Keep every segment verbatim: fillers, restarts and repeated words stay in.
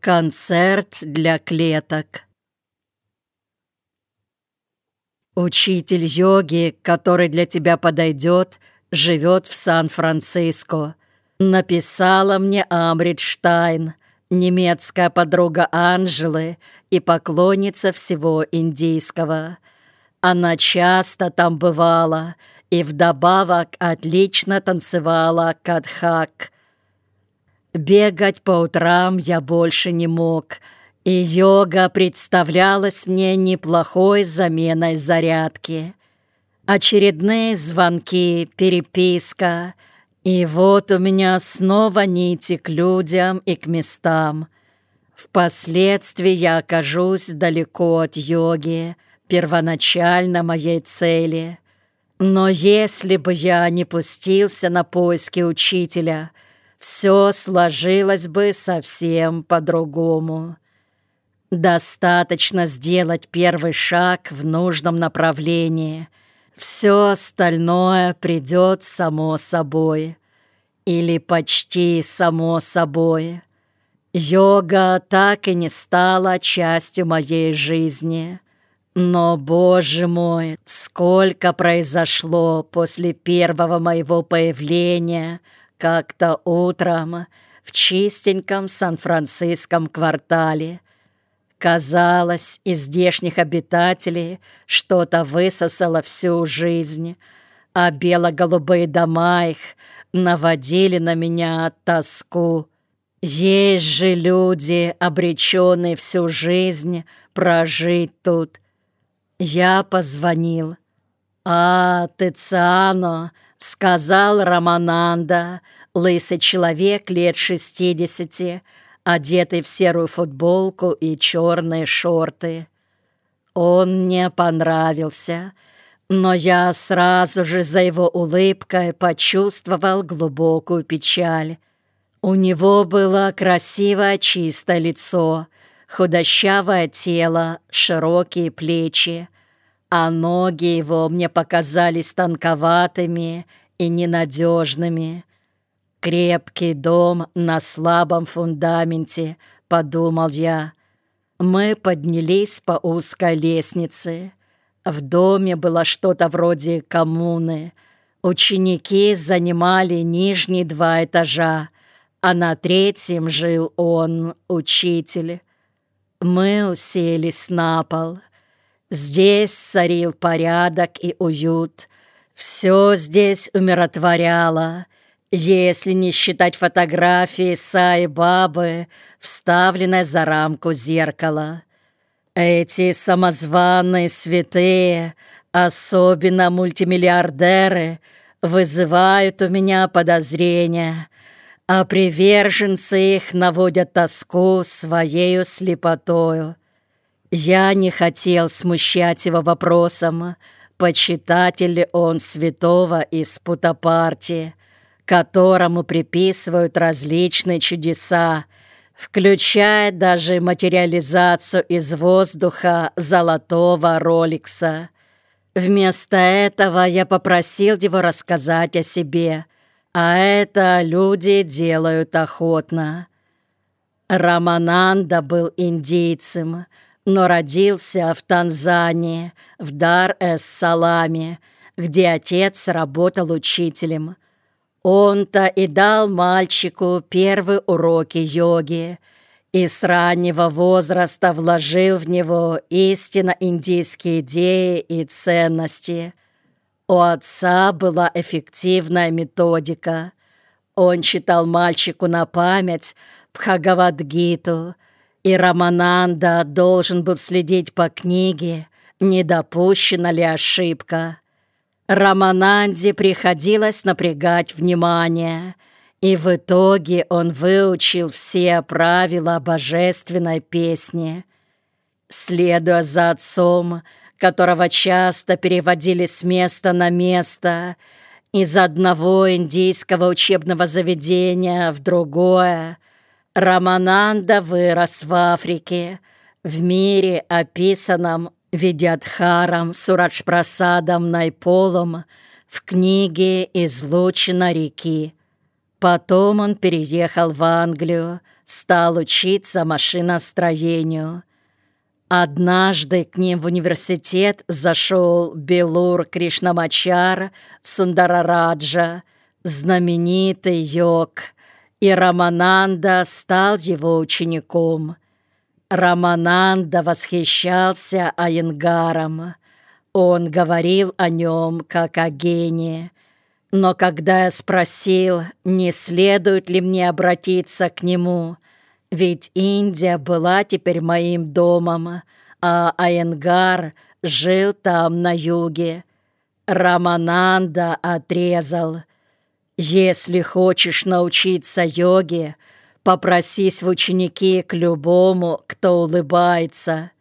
Концерт для клеток. Учитель йоги, который для тебя подойдет, живет в Сан-Франциско. Написала мне Амрит Штайн, немецкая подруга Анжелы и поклонница всего индийского. Она часто там бывала и вдобавок отлично танцевала катхак. Бегать по утрам я больше не мог, и йога представлялась мне неплохой заменой зарядки. Очередные звонки, переписка, и вот у меня снова нити к людям и к местам. Впоследствии я окажусь далеко от йоги, первоначально моей цели. Но если бы я не пустился на поиски учителя, все сложилось бы совсем по-другому. Достаточно сделать первый шаг в нужном направлении. Все остальное придет само собой. Или почти само собой. Йога так и не стала частью моей жизни. Но, Боже мой, сколько произошло после первого моего появления как-то утром в чистеньком Сан-Франциском квартале. Казалось, из здешних обитателей что-то высосало всю жизнь, а бело-голубые дома их наводили на меня тоску. Есть же люди, обреченные всю жизнь прожить тут. Я позвонил. «А, Тициано», — сказал Рамананда, лысый человек лет шестидесяти, одетый в серую футболку и черные шорты. Он мне понравился, но я сразу же за его улыбкой почувствовал глубокую печаль. У него было красивое чистое лицо, худощавое тело, широкие плечи, а ноги его мне показались тонковатыми и ненадежными. «Крепкий дом на слабом фундаменте», — подумал я. Мы поднялись по узкой лестнице. В доме было что-то вроде коммуны. Ученики занимали нижние два этажа, а на третьем жил он, учитель. Мы уселись на пол. Здесь царил порядок и уют. Все здесь умиротворяло, если не считать фотографии Саи-Бабы, вставленной за рамку зеркала. Эти самозваные святые, особенно мультимиллиардеры, вызывают у меня подозрения, а приверженцы их наводят тоску своею слепотою. Я не хотел смущать его вопросом, почитатель ли он святого из Путапарти, которому приписывают различные чудеса, включая даже материализацию из воздуха золотого роликса. Вместо этого я попросил его рассказать о себе, а это люди делают охотно. Рамананда был индийцем, но родился в Танзании, в Дар-эс-Саламе, где отец работал учителем. Он-то и дал мальчику первые уроки йоги и с раннего возраста вложил в него истинно индийские идеи и ценности. У отца была эффективная методика. Он читал мальчику на память Бхагавад-гиту, и Рамананда должен был следить по книге, не допущена ли ошибка. Рамананде приходилось напрягать внимание, и в итоге он выучил все правила божественной песни. Следуя за отцом, которого часто переводили с места на место, из одного индийского учебного заведения в другое, Рамананда вырос в Африке, в мире, описанном Видьядхаром Сураджпрасадом Найполом в книге «Излучина реки». Потом он переехал в Англию, стал учиться машиностроению. Однажды к ним в университет зашел Белур Кришнамачар Сундарараджа, знаменитый йог, и Рамананда стал его учеником. Рамананда восхищался Айенгаром. Он говорил о нем как о гении. Но когда я спросил, не следует ли мне обратиться к нему, ведь Индия была теперь моим домом, а Айенгар жил там на юге, Рамананда отрезал: «Если хочешь научиться йоге, попросись в ученики к любому, кто улыбается».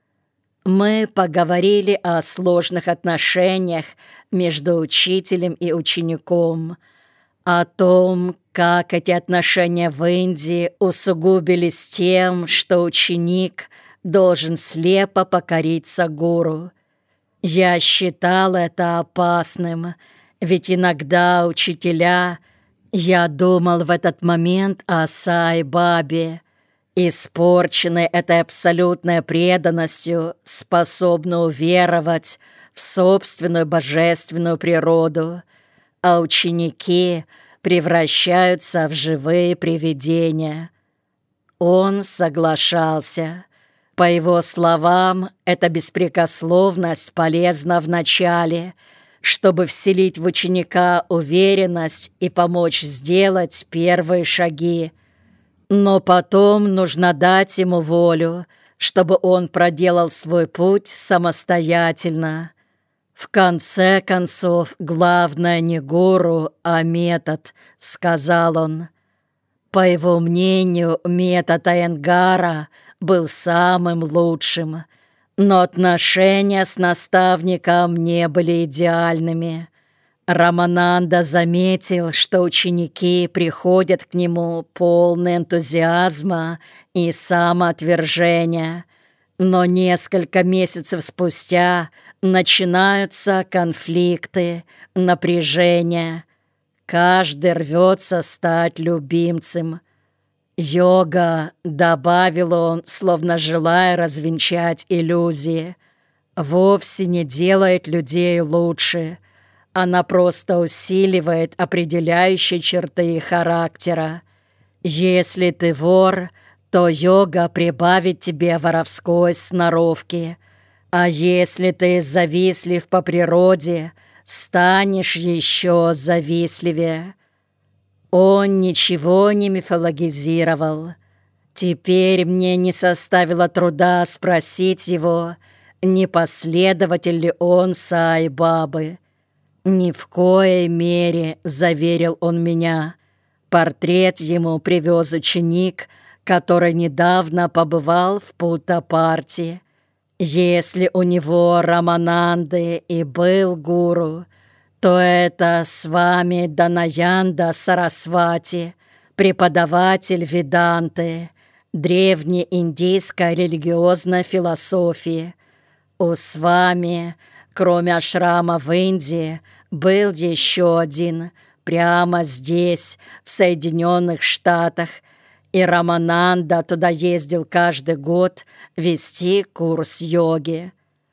Мы поговорили о сложных отношениях между учителем и учеником, о том, как эти отношения в Индии усугубились тем, что ученик должен слепо покориться гуру. Я считал это опасным, ведь иногда учителя, я думал в этот момент о Сай-Бабе, испорченные этой абсолютной преданностью, способны уверовать в собственную божественную природу, а ученики превращаются в живые привидения. Он соглашался. По его словам, эта беспрекословность полезна в начале, чтобы вселить в ученика уверенность и помочь сделать первые шаги. Но потом нужно дать ему волю, чтобы он проделал свой путь самостоятельно. «В конце концов, главное не гуру, а метод», — сказал он. По его мнению, метод Айенгара был самым лучшим, но отношения с наставником не были идеальными. Рамананда заметил, что ученики приходят к нему полны энтузиазма и самоотвержения, но несколько месяцев спустя начинаются конфликты, напряжение. Каждый рвется стать любимцем. «Йога», — добавил он, словно желая развенчать иллюзии, «вовсе не делает людей лучше. Она просто усиливает определяющие черты характера. Если ты вор, то йога прибавит тебе воровской сноровки, а если ты завистлив по природе, станешь еще завистливее». Он ничего не мифологизировал. Теперь мне не составило труда спросить его, не последователь ли он Сай-Бабы. «Ни в коей мере», — заверил он меня. Портрет ему привез ученик, который недавно побывал в Путтапарте. Если у него Рамананды и был гуру, то это с вами Данаянда Сарасвати, преподаватель Веданты, древней индийской религиозной философии. У Свами, кроме ашрама в Индии, был еще один, прямо здесь, в Соединенных Штатах, и Рамананда туда ездил каждый год вести курс йоги.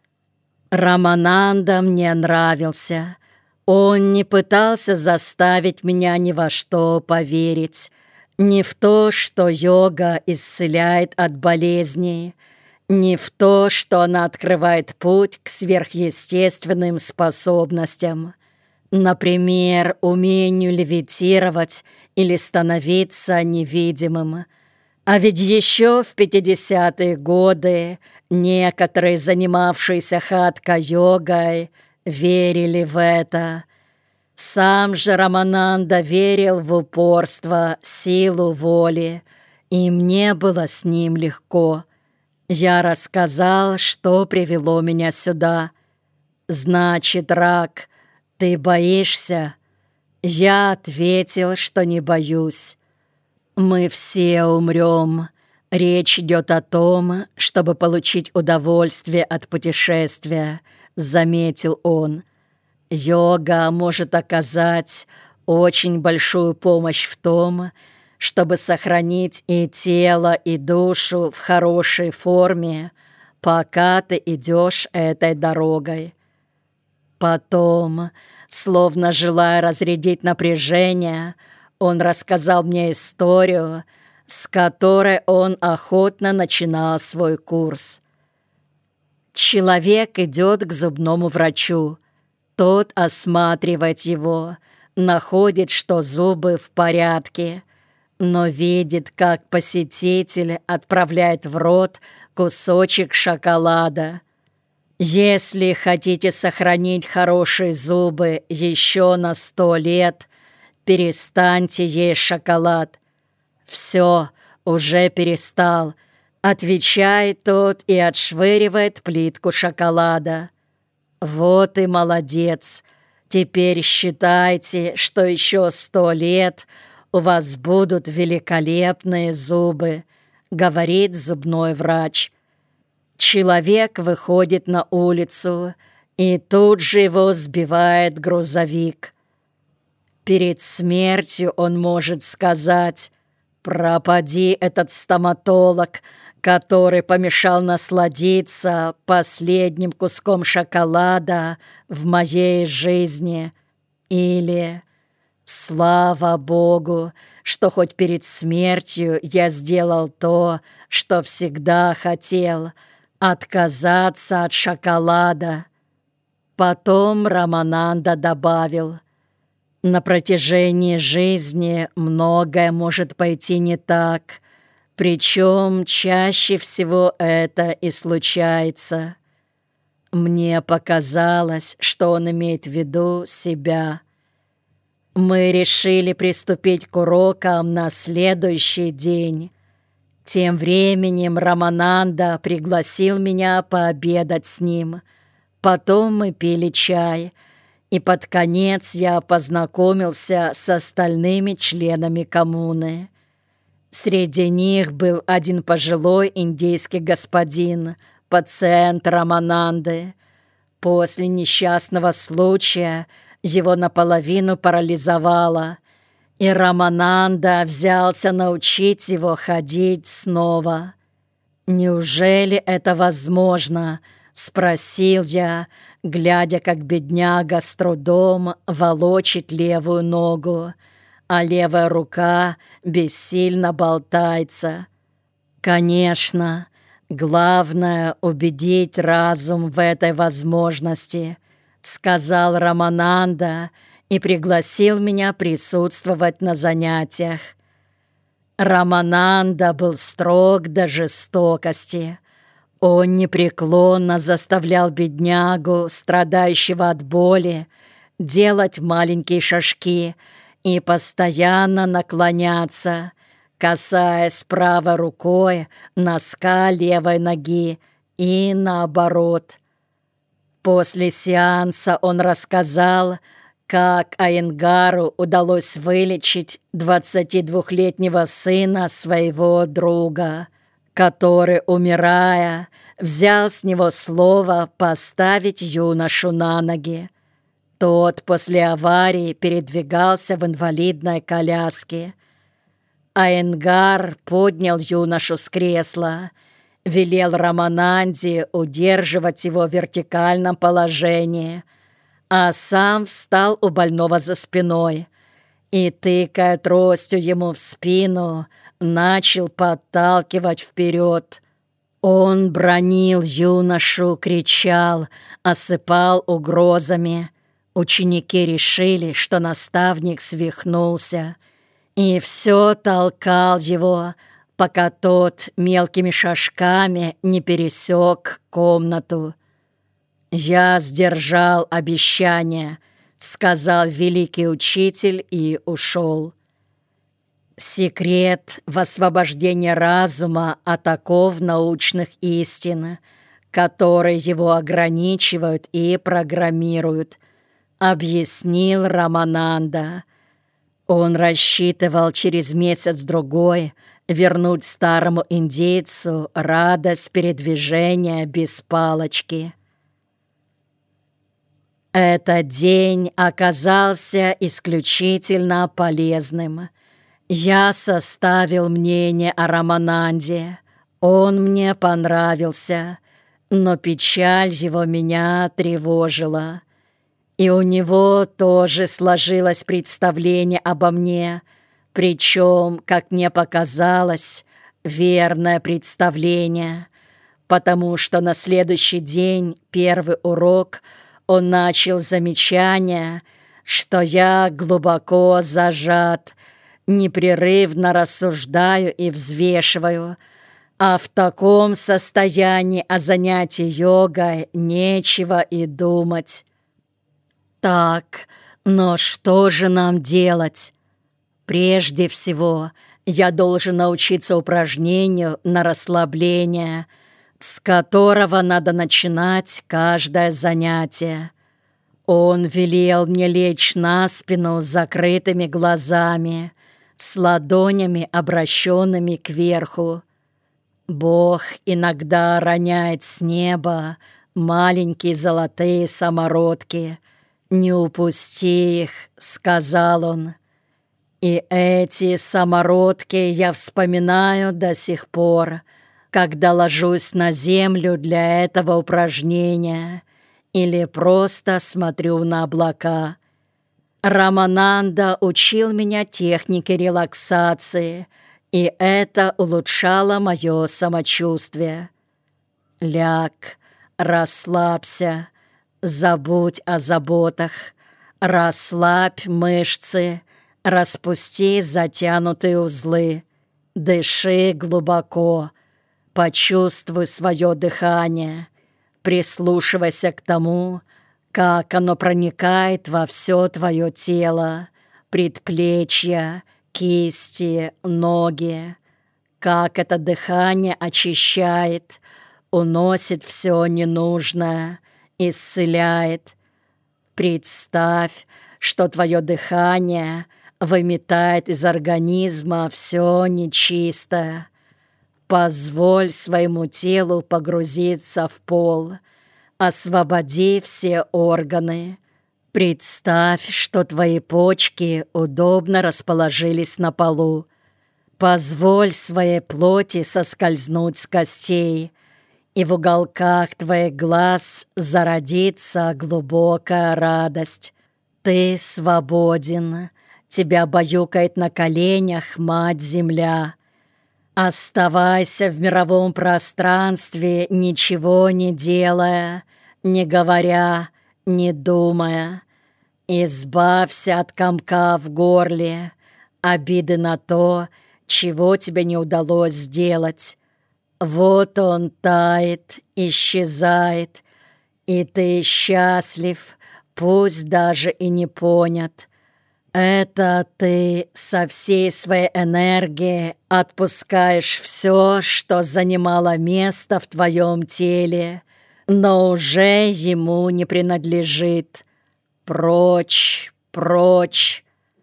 Рамананда мне нравился. Он не пытался заставить меня ни во что поверить, ни в то, что йога исцеляет от болезней, ни в то, что она открывает путь к сверхъестественным способностям, например, умению левитировать или становиться невидимым. А ведь еще в пятидесятые годы некоторые, занимавшиеся хатха-йогой, верили в это. Сам же Рамананда верил в упорство, силу воли, и мне было с ним легко. Я рассказал, что привело меня сюда. «Значит, Рак, ты боишься?» Я ответил, что не боюсь. «Мы все умрем. Речь идет о том, чтобы получить удовольствие от путешествия», — заметил он. «Йога может оказать очень большую помощь в том, чтобы сохранить и тело, и душу в хорошей форме, пока ты идешь этой дорогой. Потом, словно желая разрядить напряжение, он рассказал мне историю, с которой он охотно начинал свой курс. Человек идет к зубному врачу. Тот осматривает его, находит, что зубы в порядке, но видит, как посетитель отправляет в рот кусочек шоколада. Если хотите сохранить хорошие зубы еще на сто лет, перестаньте есть шоколад. «Все, уже перестал», — отвечает тот и отшвыривает плитку шоколада. «Вот и молодец. Теперь считайте, что еще сто лет у вас будут великолепные зубы», — говорит зубной врач. Человек выходит на улицу, и тут же его сбивает грузовик. Перед смертью он может сказать: «Пропади этот стоматолог, который помешал насладиться последним куском шоколада в моей жизни». Или «Слава Богу, что хоть перед смертью я сделал то, что всегда хотел — отказаться от шоколада». Потом Рамананда добавил: «На протяжении жизни многое может пойти не так, причем чаще всего это и случается». Мне показалось, что он имеет в виду себя. Мы решили приступить к урокам на следующий день. Тем временем Рамананда пригласил меня пообедать с ним. Потом мы пили чай, и под конец я познакомился с остальными членами коммуны. Среди них был один пожилой индийский господин, пациент Рамананды. После несчастного случая его наполовину парализовало, и Рамананда взялся научить его ходить снова. «Неужели это возможно?» — спросил я, глядя, как бедняга с трудом волочит левую ногу, а левая рука бессильно болтается. «Конечно, главное — убедить разум в этой возможности», — сказал Рамананда и пригласил меня присутствовать на занятиях. Рамананда был строг до жестокости. Он непреклонно заставлял беднягу, страдающего от боли, делать маленькие шажки и постоянно наклоняться, касаясь правой рукой носка левой ноги и наоборот. После сеанса он рассказал, как Айенгару удалось вылечить двадцатидвухлетнего сына своего друга, который, умирая, взял с него слово поставить юношу на ноги. Тот после аварии передвигался в инвалидной коляске. Айенгар поднял юношу с кресла, велел Рамананде удерживать его в вертикальном положении, а сам встал у больного за спиной и, тыкая тростью ему в спину, начал подталкивать вперед. Он бранил юношу, кричал, осыпал угрозами. Ученики решили, что наставник свихнулся, и все толкал его, пока тот мелкими шажками не пересек комнату. «Я сдержал обещание», — сказал великий учитель и ушел. Секрет в освобождении разума от оков научных истин, которые его ограничивают и программируют, объяснил Рамананда. Он рассчитывал через месяц-другой вернуть старому индейцу радость передвижения без палочки. Этот день оказался исключительно полезным. Я составил мнение о Рамананде. Он мне понравился, но печаль его меня тревожила. И у него тоже сложилось представление обо мне, причем, как мне показалось, верное представление, потому что на следующий день, первый урок, он начал замечание, что я глубоко зажат, непрерывно рассуждаю и взвешиваю, а в таком состоянии о занятии йогой нечего и думать. Так, но что же нам делать? Прежде всего, я должен научиться упражнению на расслабление, с которого надо начинать каждое занятие. Он велел мне лечь на спину с закрытыми глазами, с ладонями, обращенными кверху. Бог иногда роняет с неба маленькие золотые самородки. «Не упусти их», — сказал он. И эти самородки я вспоминаю до сих пор, когда ложусь на землю для этого упражнения или просто смотрю на облака. Рамананда учил меня технике релаксации, и это улучшало мое самочувствие. Ляг, расслабься, забудь о заботах, расслабь мышцы, распусти затянутые узлы, дыши глубоко, почувствуй свое дыхание, прислушивайся к тому, как оно проникает во все твое тело, предплечья, кисти, ноги, как это дыхание очищает, уносит все ненужное, исцеляет. Представь, что твое дыхание выметает из организма все нечистое. Позволь своему телу погрузиться в пол, освободи все органы. Представь, что твои почки удобно расположились на полу. Позволь своей плоти соскользнуть с костей, и в уголках твоих глаз зародится глубокая радость. Ты свободен, тебя баюкает на коленях Мать-Земля. Оставайся в мировом пространстве, ничего не делая, не говоря, не думая. Избавься от комка в горле, обиды на то, чего тебе не удалось сделать. Вот он тает, исчезает, и ты счастлив, пусть даже и не понят. Это ты со всей своей энергией отпускаешь все, что занимало место в твоем теле, но уже ему не принадлежит. Прочь, прочь.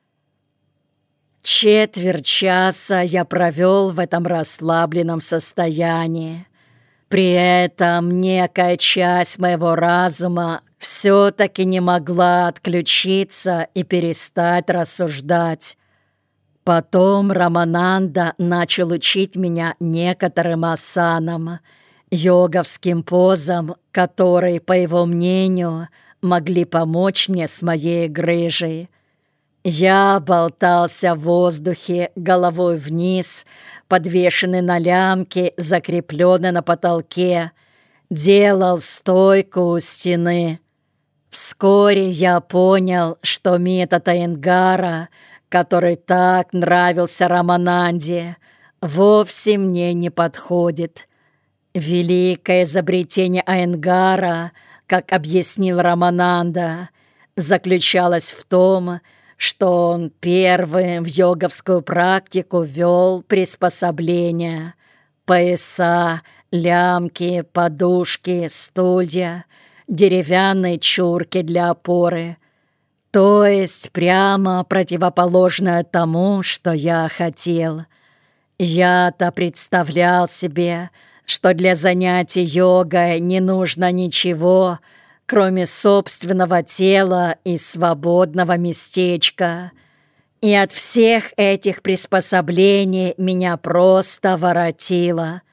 Четверть часа я провел в этом расслабленном состоянии. При этом некая часть моего разума все-таки не могла отключиться и перестать рассуждать. Потом Рамананда начал учить меня некоторым асанам, йоговским позам, которые, по его мнению, могли помочь мне с моей грыжей. Я болтался в воздухе, головой вниз, подвешенный на лямке, закрепленный на потолке, делал стойку у стены. Вскоре я понял, что метод Айенгара, который так нравился Рамананде, вовсе мне не подходит. Великое изобретение Айенгара, как объяснил Рамананда, заключалось в том, что он первым в йоговскую практику ввел приспособления, пояса, лямки, подушки, стулья, деревянные чурки для опоры, то есть прямо противоположное тому, что я хотел. Я-то представлял себе, что для занятий йогой не нужно ничего, кроме собственного тела и свободного местечка. И от всех этих приспособлений меня просто воротило.